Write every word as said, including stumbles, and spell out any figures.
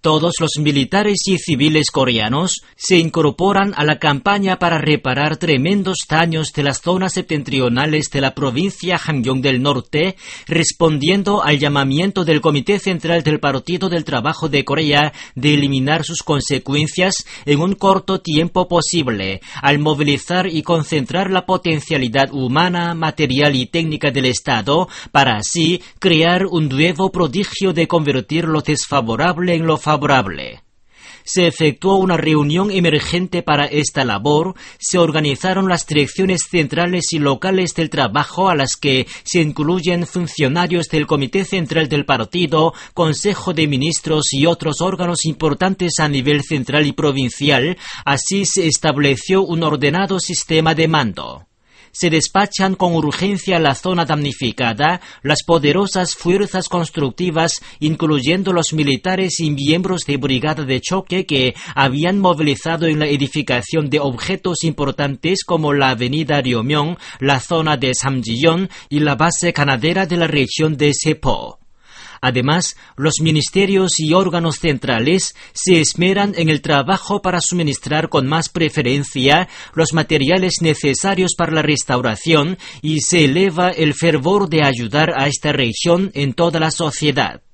Todos los militares y civiles coreanos se incorporan a la campaña para reparar tremendos daños de las zonas septentrionales de la provincia Hamgyong del Norte, respondiendo al llamamiento del Comité Central del Partido del Trabajo de Corea de eliminar sus consecuencias en un corto tiempo posible, al movilizar y concentrar la potencialidad humana, material y técnica del Estado para así crear un nuevo prodigio de convertir lo desfavorable en lo favorable. favorable. Se efectuó una reunión emergente para esta labor, se organizaron las direcciones centrales y locales del trabajo a las que se incluyen funcionarios del Comité Central del Partido, Consejo de Ministros y otros órganos importantes a nivel central y provincial. Así se estableció un ordenado sistema de mando. Se despachan con urgencia a la zona damnificada las poderosas fuerzas constructivas, incluyendo los militares y miembros de brigada de choque que habían movilizado en la edificación de objetos importantes como la avenida Ryomyeong, la zona de Samjiyon y la base ganadera de la región de Sepo. Además, los ministerios y órganos centrales se esmeran en el trabajo para suministrar con más preferencia los materiales necesarios para la restauración y se eleva el fervor de ayudar a esta región en toda la sociedad.